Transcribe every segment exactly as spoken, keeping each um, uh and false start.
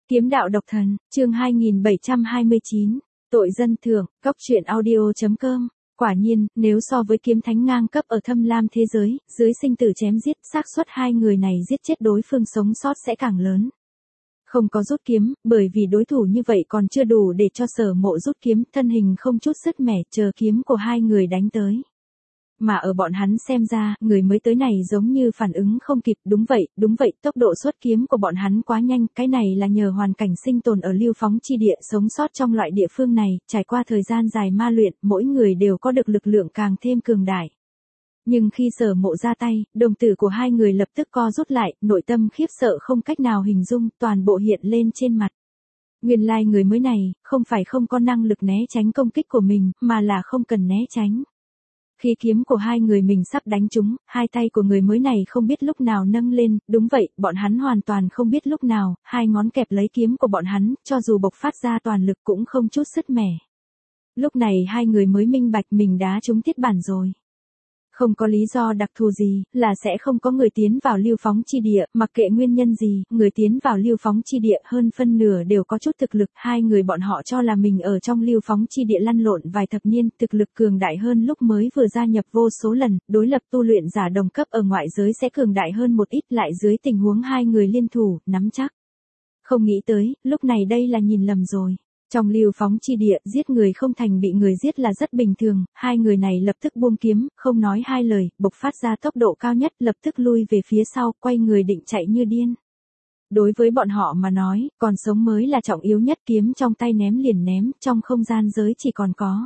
Kiếm đạo độc thần, chương hai nghìn bảy trăm hai mươi chín, tội dân thưởng, cóc truyện audio chấm com. Quả nhiên, nếu so với kiếm thánh ngang cấp ở thâm lam thế giới, dưới sinh tử chém giết, xác suất hai người này giết chết đối phương sống sót sẽ càng lớn. Không có rút kiếm, bởi vì đối thủ như vậy còn chưa đủ để cho Sở Mộ rút kiếm, thân hình không chút sứt mẻ, chờ kiếm của hai người đánh tới. Mà ở bọn hắn xem ra, người mới tới này giống như phản ứng không kịp, đúng vậy, đúng vậy, tốc độ xuất kiếm của bọn hắn quá nhanh, cái này là nhờ hoàn cảnh sinh tồn ở lưu phóng chi địa sống sót trong loại địa phương này, trải qua thời gian dài ma luyện, mỗi người đều có được lực lượng càng thêm cường đại. Nhưng khi Sở Mộ ra tay, đồng tử của hai người lập tức co rút lại, nội tâm khiếp sợ không cách nào hình dung, toàn bộ hiện lên trên mặt. Nguyên lai người mới này, không phải không có năng lực né tránh công kích của mình, mà là không cần né tránh. Khi kiếm của hai người mình sắp đánh trúng, hai tay của người mới này không biết lúc nào nâng lên, đúng vậy, bọn hắn hoàn toàn không biết lúc nào, hai ngón kẹp lấy kiếm của bọn hắn, cho dù bộc phát ra toàn lực cũng không chút sứt mẻ. Lúc này hai người mới minh bạch mình đá trúng thiết bản rồi. Không có lý do đặc thù gì, là sẽ không có người tiến vào lưu phóng chi địa, mặc kệ nguyên nhân gì, người tiến vào lưu phóng chi địa hơn phân nửa đều có chút thực lực, hai người bọn họ cho là mình ở trong lưu phóng chi địa lăn lộn vài thập niên, thực lực cường đại hơn lúc mới vừa gia nhập vô số lần, đối lập tu luyện giả đồng cấp ở ngoại giới sẽ cường đại hơn một ít, lại dưới tình huống hai người liên thủ, nắm chắc. Không nghĩ tới, lúc này đây là nhìn lầm rồi. Trong lưu phóng chi địa, giết người không thành bị người giết là rất bình thường, hai người này lập tức buông kiếm, không nói hai lời, bộc phát ra tốc độ cao nhất, lập tức lui về phía sau, quay người định chạy như điên. Đối với bọn họ mà nói, còn sống mới là trọng yếu nhất, kiếm trong tay ném liền ném, trong không gian giới chỉ còn có.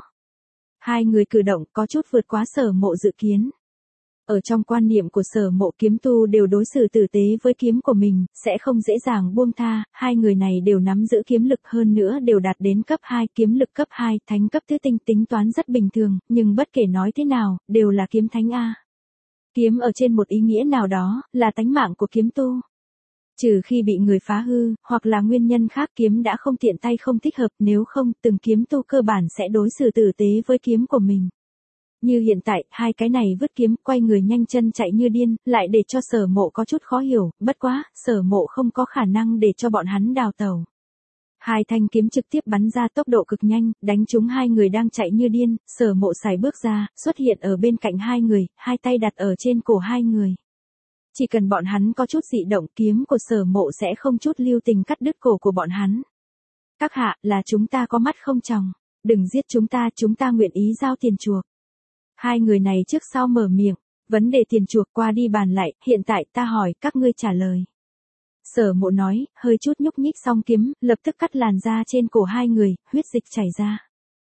Hai người cử động có chút vượt quá Sở Mộ dự kiến. Ở trong quan niệm của Sở Mộ, kiếm tu đều đối xử tử tế với kiếm của mình, sẽ không dễ dàng buông tha, hai người này đều nắm giữ kiếm lực, hơn nữa đều đạt đến cấp hai, kiếm lực cấp hai, thánh cấp tứ tinh, tính toán rất bình thường, nhưng bất kể nói thế nào, đều là kiếm thánh A. Kiếm ở trên một ý nghĩa nào đó, là tánh mạng của kiếm tu. Trừ khi bị người phá hư, hoặc là nguyên nhân khác kiếm đã không tiện tay không thích hợp, nếu không, từng kiếm tu cơ bản sẽ đối xử tử tế với kiếm của mình. Như hiện tại, hai cái này vứt kiếm, quay người nhanh chân chạy như điên, lại để cho Sở Mộ có chút khó hiểu, bất quá, Sở Mộ không có khả năng để cho bọn hắn đào tẩu. Hai thanh kiếm trực tiếp bắn ra tốc độ cực nhanh, đánh trúng hai người đang chạy như điên, Sở Mộ sải bước ra, xuất hiện ở bên cạnh hai người, hai tay đặt ở trên cổ hai người. Chỉ cần bọn hắn có chút dị động, kiếm của Sở Mộ sẽ không chút lưu tình cắt đứt cổ của bọn hắn. Các hạ, là chúng ta có mắt không tròng, đừng giết chúng ta, chúng ta nguyện ý giao tiền chuộc. Hai người này trước sau mở miệng, vấn đề tiền chuộc qua đi bàn lại, hiện tại ta hỏi các ngươi trả lời. Sở Mộ nói, hơi chút nhúc nhích xong kiếm, lập tức cắt làn da trên cổ hai người, huyết dịch chảy ra.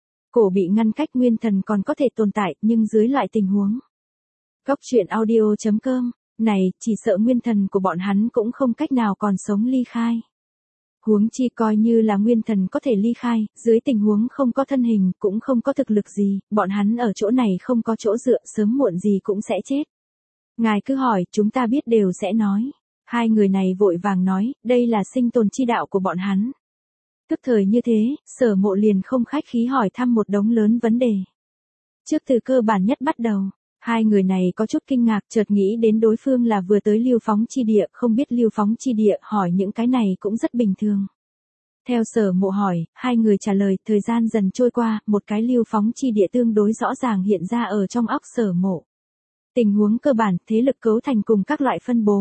Cổ bị ngăn cách, nguyên thần còn có thể tồn tại, nhưng dưới loại tình huống. Cóc truyện audio chấm com, này, chỉ sợ nguyên thần của bọn hắn cũng không cách nào còn sống ly khai. Huống chi coi như là nguyên thần có thể ly khai, dưới tình huống không có thân hình, cũng không có thực lực gì, bọn hắn ở chỗ này không có chỗ dựa, sớm muộn gì cũng sẽ chết. Ngài cứ hỏi, chúng ta biết đều sẽ nói. Hai người này vội vàng nói, đây là sinh tồn chi đạo của bọn hắn. Tức thời như thế, Sở Mộ liền không khách khí hỏi thăm một đống lớn vấn đề. Trước từ cơ bản nhất bắt đầu. Hai người này có chút kinh ngạc, chợt nghĩ đến đối phương là vừa tới lưu phóng chi địa, không biết lưu phóng chi địa, hỏi những cái này cũng rất bình thường. Theo Sở Mộ hỏi, hai người trả lời, thời gian dần trôi qua, một cái lưu phóng chi địa tương đối rõ ràng hiện ra ở trong óc Sở Mộ. Tình huống cơ bản, thế lực cấu thành cùng các loại phân bố.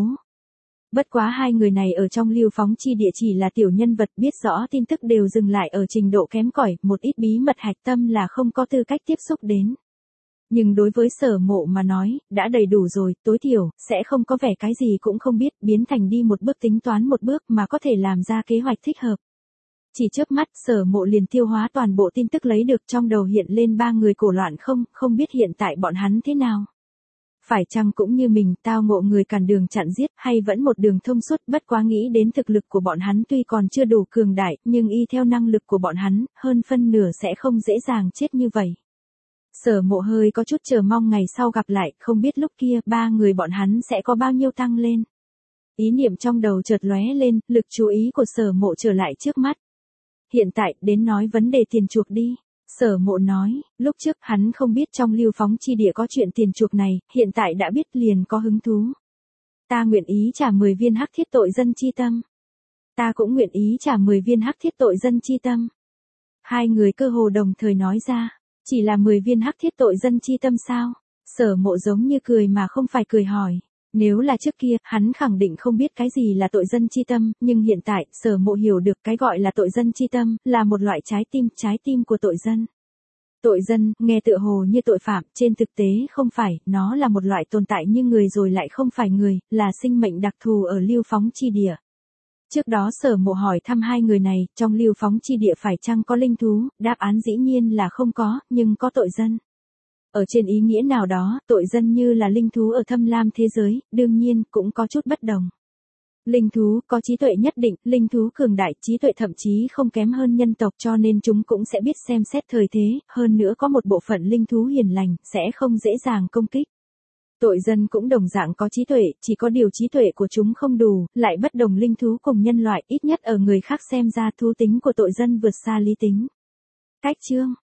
Bất quá hai người này ở trong lưu phóng chi địa chỉ là tiểu nhân vật, biết rõ tin tức đều dừng lại ở trình độ kém cỏi, một ít bí mật hạch tâm là không có tư cách tiếp xúc đến. Nhưng đối với Sở Mộ mà nói, đã đầy đủ rồi, tối thiểu, sẽ không có vẻ cái gì cũng không biết, biến thành đi một bước tính toán một bước mà có thể làm ra kế hoạch thích hợp. Chỉ chớp mắt, Sở Mộ liền tiêu hóa toàn bộ tin tức lấy được, trong đầu hiện lên ba người cổ loạn không, không biết hiện tại bọn hắn thế nào. Phải chăng cũng như mình, tao ngộ người cản đường chặn giết, hay vẫn một đường thông suốt, bất quá nghĩ đến thực lực của bọn hắn tuy còn chưa đủ cường đại, nhưng y theo năng lực của bọn hắn, hơn phân nửa sẽ không dễ dàng chết như vậy. Sở Mộ hơi có chút chờ mong ngày sau gặp lại, không biết lúc kia ba người bọn hắn sẽ có bao nhiêu tăng lên. Ý niệm trong đầu chợt lóe lên, lực chú ý của Sở Mộ trở lại trước mắt. Hiện tại, đến nói vấn đề tiền chuộc đi. Sở Mộ nói, lúc trước hắn không biết trong lưu phóng chi địa có chuyện tiền chuộc này, hiện tại đã biết liền có hứng thú. Ta nguyện ý trả mười viên hắc thiết tội dân chi tâm. Ta cũng nguyện ý trả mười viên hắc thiết tội dân chi tâm. Hai người cơ hồ đồng thời nói ra, chỉ là mười viên hắc thiết tội dân chi tâm sao? Sở Mộ giống như cười mà không phải cười hỏi. Nếu là trước kia, hắn khẳng định không biết cái gì là tội dân chi tâm, nhưng hiện tại, Sở Mộ hiểu được cái gọi là tội dân chi tâm, là một loại trái tim, trái tim của tội dân. Tội dân, nghe tựa hồ như tội phạm, trên thực tế không phải, nó là một loại tồn tại như người rồi lại không phải người, là sinh mệnh đặc thù ở lưu phóng chi địa. Trước đó Sở Mộ hỏi thăm hai người này, trong lưu phóng chi địa phải chăng có linh thú, đáp án dĩ nhiên là không có, nhưng có tội dân. Ở trên ý nghĩa nào đó, tội dân như là linh thú ở thâm lam thế giới, đương nhiên, cũng có chút bất đồng. Linh thú có trí tuệ nhất định, linh thú cường đại, trí tuệ thậm chí không kém hơn nhân tộc cho nên chúng cũng sẽ biết xem xét thời thế, hơn nữa có một bộ phận linh thú hiền lành, sẽ không dễ dàng công kích. Tội dân cũng đồng dạng có trí tuệ, chỉ có điều trí tuệ của chúng không đủ, lại bất đồng linh thú cùng nhân loại, ít nhất ở người khác xem ra thú tính của tội dân vượt xa lý tính. Cách chương